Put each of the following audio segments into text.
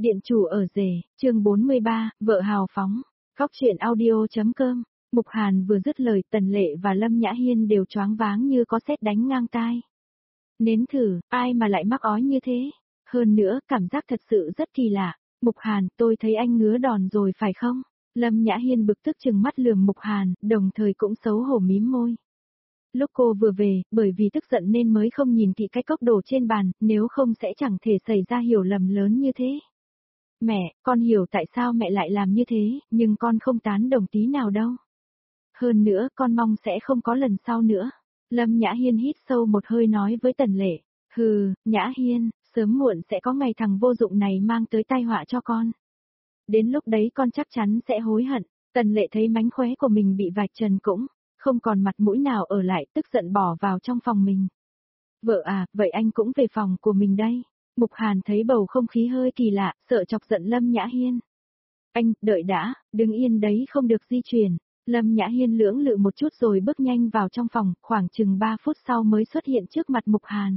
Điện chủ ở rể, chương 43, vợ hào phóng. Góc truyện audio.com. Mục Hàn vừa dứt lời, Tần Lệ và Lâm Nhã Hiên đều choáng váng như có sét đánh ngang tai. Nếm thử, ai mà lại mắc ói như thế? Hơn nữa, cảm giác thật sự rất kỳ lạ. Mục Hàn, tôi thấy anh ngứa đòn rồi phải không? Lâm Nhã Hiên bực tức trừng mắt lườm Mục Hàn, đồng thời cũng xấu hổ mím môi. Lúc cô vừa về, bởi vì tức giận nên mới không nhìn kỹ cái cốc đồ trên bàn, nếu không sẽ chẳng thể xảy ra hiểu lầm lớn như thế. Mẹ, con hiểu tại sao mẹ lại làm như thế, nhưng con không tán đồng tí nào đâu. Hơn nữa, con mong sẽ không có lần sau nữa. Lâm Nhã Hiên hít sâu một hơi nói với Tần Lệ. Hừ, Nhã Hiên, sớm muộn sẽ có ngày thằng vô dụng này mang tới tai họa cho con. Đến lúc đấy con chắc chắn sẽ hối hận. Tần Lệ thấy mánh khóe của mình bị vạch trần cũng không còn mặt mũi nào ở lại, tức giận bỏ vào trong phòng mình. Vợ à, vậy anh cũng về phòng của mình đây. Mục Hàn thấy bầu không khí hơi kỳ lạ, sợ chọc giận Lâm Nhã Hiên. Anh, đợi đã, đứng yên đấy không được di chuyển. Lâm Nhã Hiên lưỡng lự một chút rồi bước nhanh vào trong phòng, khoảng chừng 3 phút sau mới xuất hiện trước mặt Mục Hàn.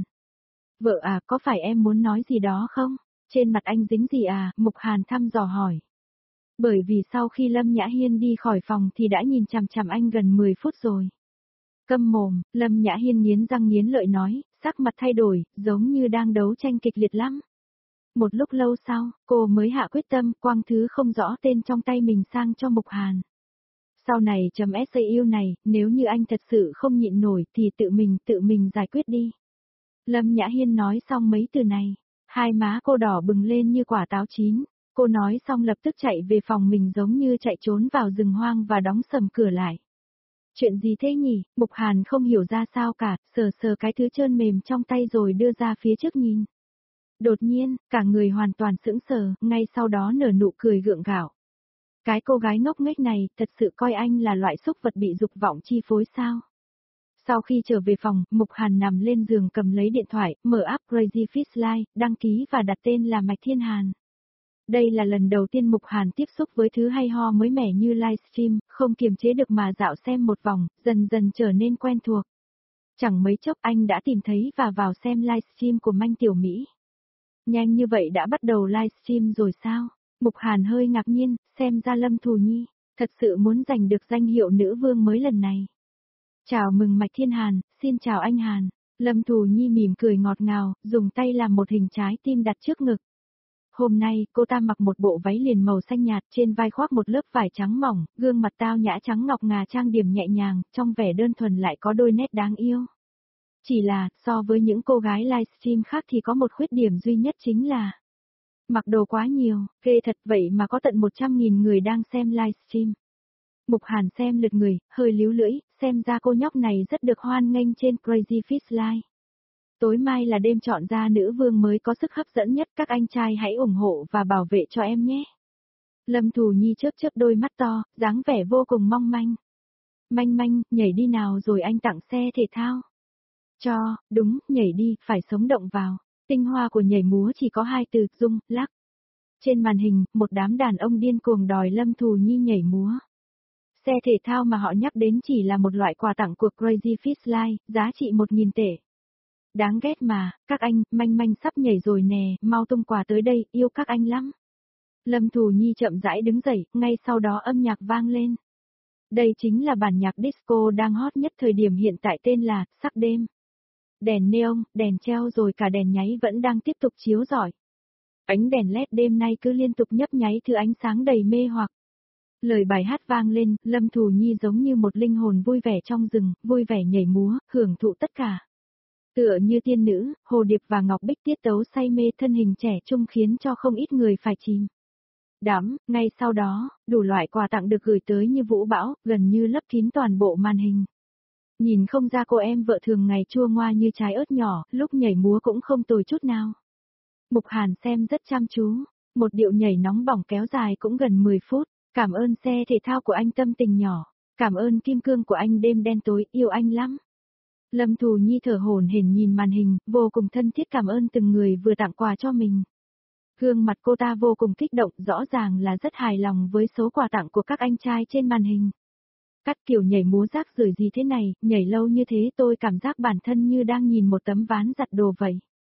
Vợ à, có phải em muốn nói gì đó không? Trên mặt anh dính gì à? Mục Hàn thăm dò hỏi. Bởi vì sau khi Lâm Nhã Hiên đi khỏi phòng thì đã nhìn chằm chằm anh gần 10 phút rồi. Câm mồm, Lâm Nhã Hiên nghiến răng nghiến lợi nói, sắc mặt thay đổi, giống như đang đấu tranh kịch liệt lắm. Một lúc lâu sau, cô mới hạ quyết tâm quăng thứ không rõ tên trong tay mình sang cho Mục Hàn. Sau này .sau này, nếu như anh thật sự không nhịn nổi thì tự mình giải quyết đi. Lâm Nhã Hiên nói xong mấy từ này, hai má cô đỏ bừng lên như quả táo chín. Cô nói xong lập tức chạy về phòng mình giống như chạy trốn vào rừng hoang và đóng sầm cửa lại. Chuyện gì thế nhỉ? Mục Hàn không hiểu ra sao cả, sờ sờ cái thứ trơn mềm trong tay rồi đưa ra phía trước nhìn. Đột nhiên, cả người hoàn toàn sững sờ, ngay sau đó nở nụ cười gượng gạo. Cái cô gái ngốc nghếch này thật sự coi anh là loại súc vật bị dục vọng chi phối sao? Sau khi trở về phòng, Mục Hàn nằm lên giường cầm lấy điện thoại, mở app Crazy Fish Live, đăng ký và đặt tên là Mạch Thiên Hàn. Đây là lần đầu tiên Mục Hàn tiếp xúc với thứ hay ho mới mẻ như livestream, không kiềm chế được mà dạo xem một vòng, dần dần trở nên quen thuộc. Chẳng mấy chốc anh đã tìm thấy và vào xem livestream của Manh Tiểu Mỹ. Nhanh như vậy đã bắt đầu livestream rồi sao? Mục Hàn hơi ngạc nhiên, xem ra Lâm Thù Nhi, thật sự muốn giành được danh hiệu nữ vương mới lần này. Chào mừng Mạch Thiên Hàn, xin chào anh Hàn. Lâm Thù Nhi mỉm cười ngọt ngào, dùng tay làm một hình trái tim đặt trước ngực. Hôm nay, cô ta mặc một bộ váy liền màu xanh nhạt, trên vai khoác một lớp vải trắng mỏng, gương mặt tao nhã trắng ngọc ngà trang điểm nhẹ nhàng, trong vẻ đơn thuần lại có đôi nét đáng yêu. Chỉ là, so với những cô gái livestream khác thì có một khuyết điểm duy nhất chính là mặc đồ quá nhiều, ghê thật vậy mà có tận 100.000 người đang xem livestream. Mục Hàn xem lượt người, hơi líu lưỡi, xem ra cô nhóc này rất được hoan nghênh trên Crazy Fish Live. Tối mai là đêm chọn ra nữ vương mới có sức hấp dẫn nhất, các anh trai hãy ủng hộ và bảo vệ cho em nhé. Lâm Thù Nhi chớp chớp đôi mắt to, dáng vẻ vô cùng mong manh. Manh manh, nhảy đi nào rồi anh tặng xe thể thao. Cho, đúng, nhảy đi, phải sống động vào. Tinh hoa của nhảy múa chỉ có hai từ, rung, lắc. Trên màn hình, một đám đàn ông điên cuồng đòi Lâm Thù Nhi nhảy múa. Xe thể thao mà họ nhắc đến chỉ là một loại quà tặng của Crazy Fish Live, giá trị 1.000 tệ. Đáng ghét mà, các anh, manh manh sắp nhảy rồi nè, mau tung quà tới đây, yêu các anh lắm. Lâm Thù Nhi chậm rãi đứng dậy, ngay sau đó âm nhạc vang lên. Đây chính là bản nhạc disco đang hot nhất thời điểm hiện tại, tên là Sắc Đêm. Đèn neon, đèn treo rồi cả đèn nháy vẫn đang tiếp tục chiếu rọi. Ánh đèn LED đêm nay cứ liên tục nhấp nháy thứ ánh sáng đầy mê hoặc. Lời bài hát vang lên, Lâm Thù Nhi giống như một linh hồn vui vẻ trong rừng, vui vẻ nhảy múa, hưởng thụ tất cả. Tựa như tiên nữ, Hồ Điệp và Ngọc Bích tiết tấu say mê, thân hình trẻ trung khiến cho không ít người phải chìm đắm. Ngay sau đó, đủ loại quà tặng được gửi tới như vũ bão, gần như lấp kín toàn bộ màn hình. Nhìn không ra cô em vợ thường ngày chua ngoa như trái ớt nhỏ, lúc nhảy múa cũng không tồi chút nào. Mục Hàn xem rất chăm chú, một điệu nhảy nóng bỏng kéo dài cũng gần 10 phút. Cảm ơn xe thể thao của anh tâm tình nhỏ, cảm ơn kim cương của anh đêm đen tối, yêu anh lắm. Lâm Thù Nhi thở hổn hển nhìn màn hình, vô cùng thân thiết cảm ơn từng người vừa tặng quà cho mình. Gương mặt cô ta vô cùng kích động, rõ ràng là rất hài lòng với số quà tặng của các anh trai trên màn hình. Các kiểu nhảy múa rác rưởi gì thế này, nhảy lâu như thế tôi cảm giác bản thân như đang nhìn một tấm ván giặt đồ vậy.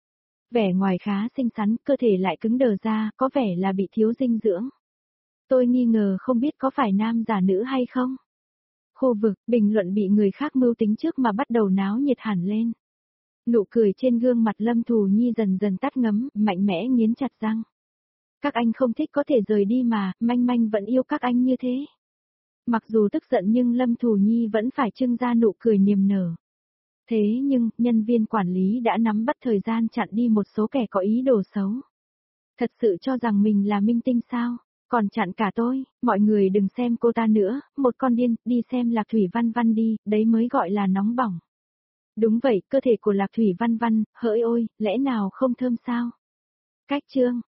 Vẻ ngoài khá xinh xắn, cơ thể lại cứng đờ ra, có vẻ là bị thiếu dinh dưỡng. Tôi nghi ngờ không biết có phải nam giả nữ hay không. Khu vực, bình luận bị người khác mưu tính trước mà bắt đầu náo nhiệt hẳn lên. Nụ cười trên gương mặt Lâm Thù Nhi dần dần tắt ngấm, mạnh mẽ nghiến chặt răng. Các anh không thích có thể rời đi mà, Manh Manh vẫn yêu các anh như thế. Mặc dù tức giận nhưng Lâm Thù Nhi vẫn phải trưng ra nụ cười niềm nở. Thế nhưng, nhân viên quản lý đã nắm bắt thời gian chặn đi một số kẻ có ý đồ xấu. Thật sự cho rằng mình là minh tinh sao? Còn chặn cả tôi, mọi người đừng xem cô ta nữa, một con điên, đi xem Lạc Thủy Văn Văn đi, đấy mới gọi là nóng bỏng. Đúng vậy, cơ thể của Lạc Thủy Văn Văn, hỡi ôi, lẽ nào không thơm sao? Cách chương